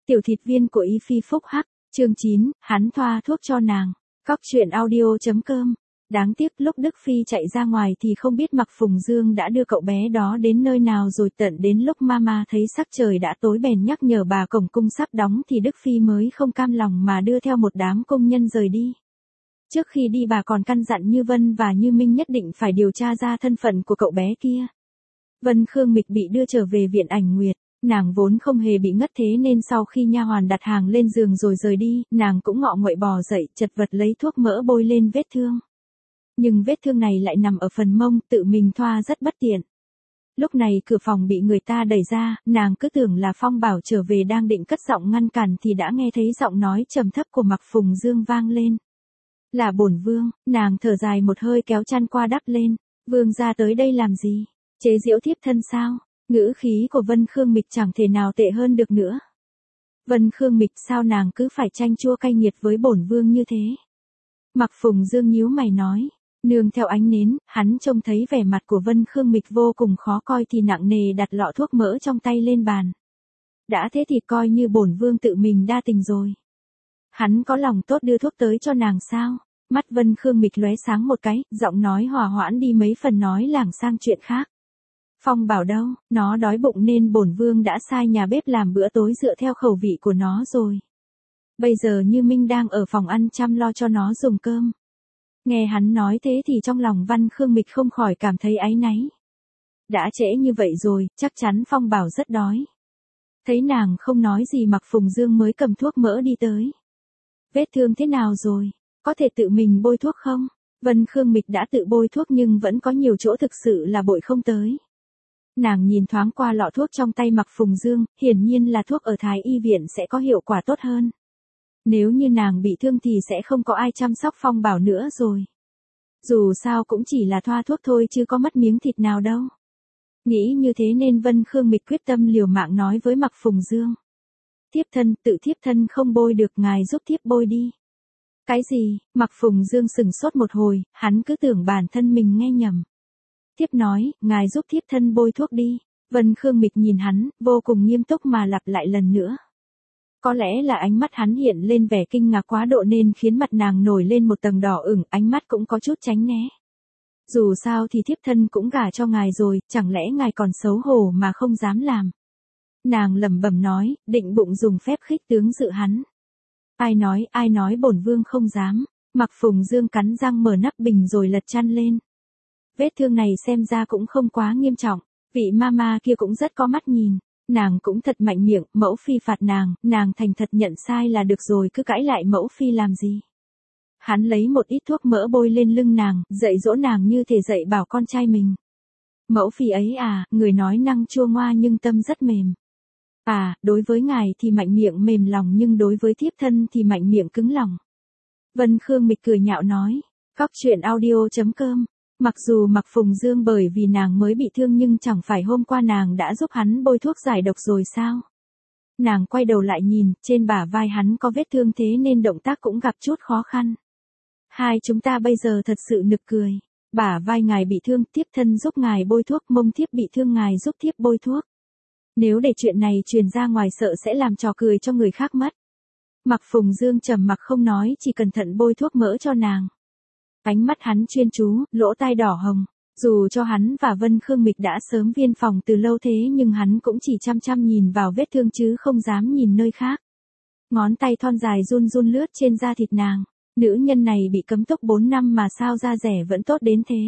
Tiểu thịt viên của Y Phi phúc hắc, chương 9, hắn thoa thuốc cho nàng. Cóc truyện audio.com. Đáng tiếc lúc Đức Phi chạy ra ngoài thì không biết Mạc Phùng Dương đã đưa cậu bé đó đến nơi nào rồi, tận đến lúc Mama thấy sắc trời đã tối bèn nhắc nhở bà cổng cung sắp đóng thì Đức Phi mới không cam lòng mà đưa theo một đám công nhân rời đi. Trước khi đi bà còn căn dặn Như Vân và Như Minh nhất định phải điều tra ra thân phận của cậu bé kia. Vân Khương Mịch bị đưa trở về viện Ảnh Nguyệt. Nàng vốn không hề bị ngất thế nên sau khi nha hoàn đặt hàng lên giường rồi rời đi, nàng cũng ngọ nguậy bò dậy, chật vật lấy thuốc mỡ bôi lên vết thương. Nhưng vết thương này lại nằm ở phần mông, tự mình thoa rất bất tiện. Lúc này cửa phòng bị người ta đẩy ra, nàng cứ tưởng là Phong Bảo trở về đang định cất giọng ngăn cản thì đã nghe thấy giọng nói trầm thấp của Mạc Phùng Dương vang lên. Là bổn vương. Nàng thở dài một hơi kéo chăn qua đắp lên. Vương ra tới đây làm gì? Chế giễu thiếp thân sao? Ngữ khí của Vân Khương Mịch chẳng thể nào tệ hơn được nữa. Vân Khương Mịch, sao nàng cứ phải chanh chua cay nghiệt với bổn vương như thế? Mạc Phùng Dương nhíu mày nói. Nương theo ánh nến, hắn trông thấy vẻ mặt của Vân Khương Mịch vô cùng khó coi thì nặng nề đặt lọ thuốc mỡ trong tay lên bàn. Đã thế thì coi như bổn vương tự mình đa tình rồi. Hắn có lòng tốt đưa thuốc tới cho nàng sao? Mắt Vân Khương Mịch lóe sáng một cái, giọng nói hòa hoãn đi mấy phần nói lảng sang chuyện khác. Phong Bảo đâu, nó đói bụng nên bổn vương đã sai nhà bếp làm bữa tối dựa theo khẩu vị của nó rồi. Bây giờ Như Minh đang ở phòng ăn chăm lo cho nó dùng cơm. Nghe hắn nói thế thì trong lòng Vân Khương Mịch không khỏi cảm thấy áy náy. Đã trễ như vậy rồi, chắc chắn Phong Bảo rất đói. Thấy nàng không nói gì Mạc Phùng Dương mới cầm thuốc mỡ đi tới. Vết thương thế nào rồi? Có thể tự mình bôi thuốc không? Vân Khương Mịch đã tự bôi thuốc nhưng vẫn có nhiều chỗ thực sự là bội không tới. Nàng nhìn thoáng qua lọ thuốc trong tay Mạc Phùng Dương, hiển nhiên là thuốc ở Thái Y viện sẽ có hiệu quả tốt hơn. Nếu như nàng bị thương thì sẽ không có ai chăm sóc Phong Bảo nữa rồi. Dù sao cũng chỉ là thoa thuốc thôi chứ có mất miếng thịt nào đâu. Nghĩ như thế nên Vân Khương Mịch quyết tâm liều mạng nói với Mạc Phùng Dương. Thiếp thân, tự thiếp thân không bôi được, ngài giúp thiếp bôi đi. Cái gì? Mạc Phùng Dương sừng sốt một hồi, hắn cứ tưởng bản thân mình nghe nhầm. Thiếp nói, ngài giúp thiếp thân bôi thuốc đi. Vân Khương Mịch nhìn hắn, vô cùng nghiêm túc mà lặp lại lần nữa. Có lẽ là ánh mắt hắn hiện lên vẻ kinh ngạc quá độ nên khiến mặt nàng nổi lên một tầng đỏ ửng, ánh mắt cũng có chút tránh né. Dù sao thì thiếp thân cũng gả cho ngài rồi, chẳng lẽ ngài còn xấu hổ mà không dám làm. Nàng lẩm bẩm nói, định bụng dùng phép khích tướng dự hắn. Ai nói bổn vương không dám. Mạc Phùng Dương cắn răng mở nắp bình rồi lật chăn lên. Vết thương này xem ra cũng không quá nghiêm trọng, vị mama kia cũng rất có mắt nhìn. Nàng cũng thật mạnh miệng, mẫu phi phạt nàng thành thật nhận sai là được rồi, cứ cãi lại mẫu phi làm gì. Hắn lấy một ít thuốc mỡ bôi lên lưng nàng, dạy dỗ nàng như thể dạy bảo con trai mình. Mẫu phi ấy à, người nói năng chua ngoa nhưng tâm rất mềm. À, đối với ngài thì mạnh miệng mềm lòng nhưng đối với thiếp thân thì mạnh miệng cứng lòng. Vân Khương Mịch cười nhạo nói. Cóc truyện audio.com. Mặc dù Mạc Phùng Dương bởi vì nàng mới bị thương nhưng chẳng phải hôm qua nàng đã giúp hắn bôi thuốc giải độc rồi sao? Nàng quay đầu lại nhìn, trên bả vai hắn có vết thương thế nên động tác cũng gặp chút khó khăn. Hai chúng ta bây giờ thật sự nực cười. Bả vai ngài bị thương, thiếp thân giúp ngài bôi thuốc, mông thiếp bị thương ngài giúp thiếp bôi thuốc. Nếu để chuyện này truyền ra ngoài sợ sẽ làm trò cười cho người khác mất. Mạc Phùng Dương trầm mặc không nói, chỉ cẩn thận bôi thuốc mỡ cho nàng. Ánh mắt hắn chuyên chú, lỗ tai đỏ hồng. Dù cho hắn và Vân Khương Mịch đã sớm viên phòng từ lâu thế nhưng hắn cũng chỉ chăm chăm nhìn vào vết thương chứ không dám nhìn nơi khác. Ngón tay thon dài run run lướt trên da thịt nàng. Nữ nhân này bị cấm túc 4 năm mà sao da rẻ vẫn tốt đến thế.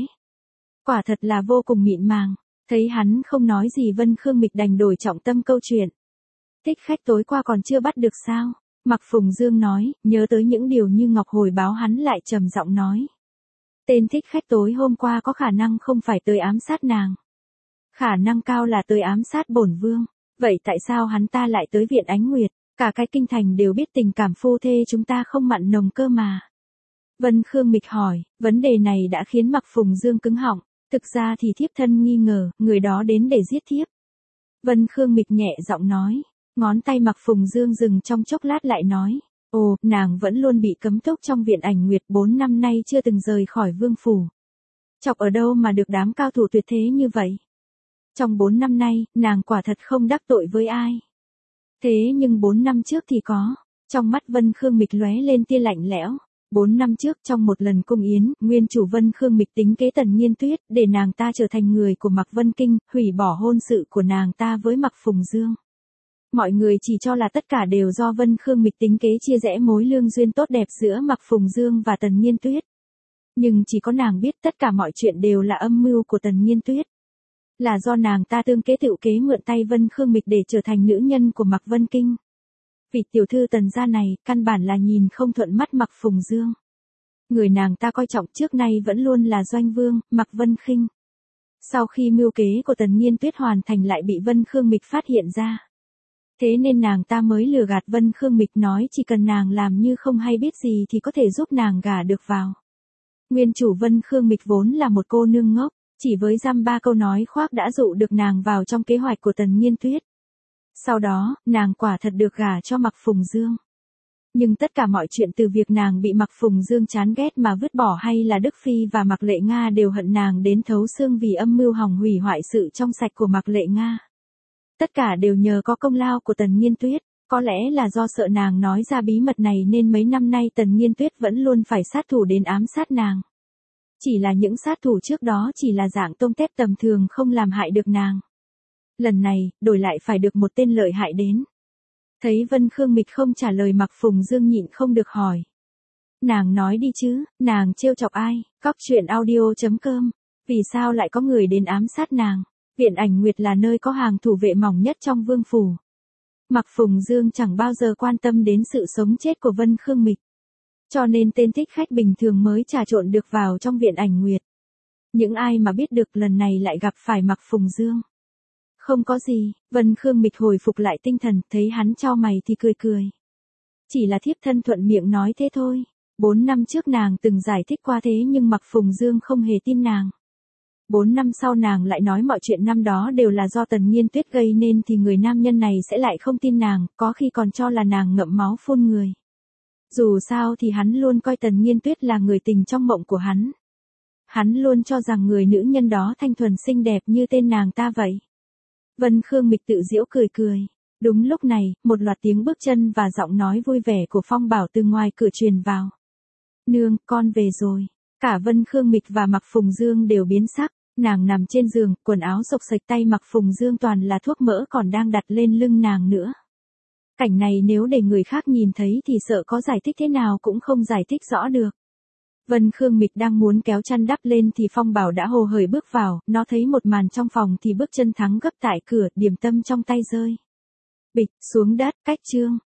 Quả thật là vô cùng mịn màng. Thấy hắn không nói gì Vân Khương Mịch đành đổi trọng tâm câu chuyện. Thích khách tối qua còn chưa bắt được sao? Mạc Phùng Dương nói, nhớ tới những điều như Ngọc hồi báo hắn lại trầm giọng nói. Tên thích khách tối hôm qua có khả năng không phải tới ám sát nàng. Khả năng cao là tới ám sát bổn vương. Vậy tại sao hắn ta lại tới viện Ánh Nguyệt? Cả cái kinh thành đều biết tình cảm phu thê chúng ta không mặn nồng cơ mà. Vân Khương Mịch hỏi, vấn đề này đã khiến Mạc Phùng Dương cứng họng. Thực ra thì thiếp thân nghi ngờ, người đó đến để giết thiếp. Vân Khương Mịch nhẹ giọng nói. Ngón tay Mạc Phùng Dương dừng trong chốc lát lại nói. Ồ, nàng vẫn luôn bị cấm túc trong viện Ảnh Nguyệt 4 năm nay chưa từng rời khỏi vương phủ. Chọc ở đâu mà được đám cao thủ tuyệt thế như vậy? Trong 4 năm nay, nàng quả thật không đắc tội với ai. Thế nhưng 4 năm trước thì có. Trong mắt Vân Khương Mịch lóe lên tia lạnh lẽo. 4 năm trước trong một lần cung yến, nguyên chủ Vân Khương Mịch tính kế Tần Nghiên Tuyết, để nàng ta trở thành người của Mạc Vân Kinh, hủy bỏ hôn sự của nàng ta với Mạc Phùng Dương. Mọi người chỉ cho là tất cả đều do Vân Khương Mịch tính kế chia rẽ mối lương duyên tốt đẹp giữa Mạc Phùng Dương và Tần Nghiên Tuyết. Nhưng chỉ có nàng biết tất cả mọi chuyện đều là âm mưu của Tần Nghiên Tuyết. Là do nàng ta tương kế tựu kế mượn tay Vân Khương Mịch để trở thành nữ nhân của Mạc Vân Kinh. Vị tiểu thư Tần gia này, căn bản là nhìn không thuận mắt Mạc Phùng Dương. Người nàng ta coi trọng trước nay vẫn luôn là Doanh Vương, Mạc Vân Khinh. Sau khi mưu kế của Tần Nghiên Tuyết hoàn thành lại bị Vân Khương Mịch phát hiện ra. Thế nên nàng ta mới lừa gạt Vân Khương Mịch nói chỉ cần nàng làm như không hay biết gì thì có thể giúp nàng gả được vào. Nguyên chủ Vân Khương Mịch vốn là một cô nương ngốc, chỉ với dăm ba câu nói khoác đã dụ được nàng vào trong kế hoạch của Tần Nghiên Tuyết. Sau đó, nàng quả thật được gả cho Mạc Phùng Dương. Nhưng tất cả mọi chuyện từ việc nàng bị Mạc Phùng Dương chán ghét mà vứt bỏ hay là Đức Phi và Mạc Lệ Nga đều hận nàng đến thấu xương vì âm mưu hỏng hủy hoại sự trong sạch của Mạc Lệ Nga. Tất cả đều nhờ có công lao của Tần Nghiên Tuyết, có lẽ là do sợ nàng nói ra bí mật này nên mấy năm nay Tần Nghiên Tuyết vẫn luôn phải sát thủ đến ám sát nàng. Chỉ là những sát thủ trước đó chỉ là dạng tôm tép tầm thường không làm hại được nàng. Lần này, đổi lại phải được một tên lợi hại đến. Thấy Vân Khương Mịch không trả lời Mạc Phùng Dương nhịn không được hỏi. Nàng nói đi chứ, nàng trêu chọc ai, coctruyện.audio.com, vì sao lại có người đến ám sát nàng? Viện Ảnh Nguyệt là nơi có hàng thủ vệ mỏng nhất trong vương phủ. Mạc Phùng Dương chẳng bao giờ quan tâm đến sự sống chết của Vân Khương Mịch. Cho nên tên thích khách bình thường mới trà trộn được vào trong Viện Ảnh Nguyệt. Những ai mà biết được lần này lại gặp phải Mạc Phùng Dương. Không có gì, Vân Khương Mịch hồi phục lại tinh thần, thấy hắn chau mày thì cười cười. Chỉ là thiếp thân thuận miệng nói thế thôi. 4 năm trước nàng từng giải thích qua thế nhưng Mạc Phùng Dương không hề tin nàng. 4 năm sau nàng lại nói mọi chuyện năm đó đều là do Tần Nghiên Tuyết gây nên thì người nam nhân này sẽ lại không tin nàng, có khi còn cho là nàng ngậm máu phun người. Dù sao thì hắn luôn coi Tần Nghiên Tuyết là người tình trong mộng của hắn. Hắn luôn cho rằng người nữ nhân đó thanh thuần xinh đẹp như tên nàng ta vậy. Vân Khương Mịch tự giễu cười cười. Đúng lúc này, một loạt tiếng bước chân và giọng nói vui vẻ của Phong Bảo từ ngoài cửa truyền vào. Nương, con về rồi. Cả Vân Khương Mịch và Mạc Phùng Dương đều biến sắc. Nàng nằm trên giường, quần áo xộc xệch, tay Mạc Phùng Dương toàn là thuốc mỡ còn đang đặt lên lưng nàng nữa. Cảnh này nếu để người khác nhìn thấy thì sợ có giải thích thế nào cũng không giải thích rõ được. Vân Khương Mịch đang muốn kéo chăn đắp lên thì Phong Bảo đã hồ hởi bước vào, nó thấy một màn trong phòng thì bước chân thắng gấp tại cửa, điểm tâm trong tay rơi. Bịch, xuống đất, cách chương.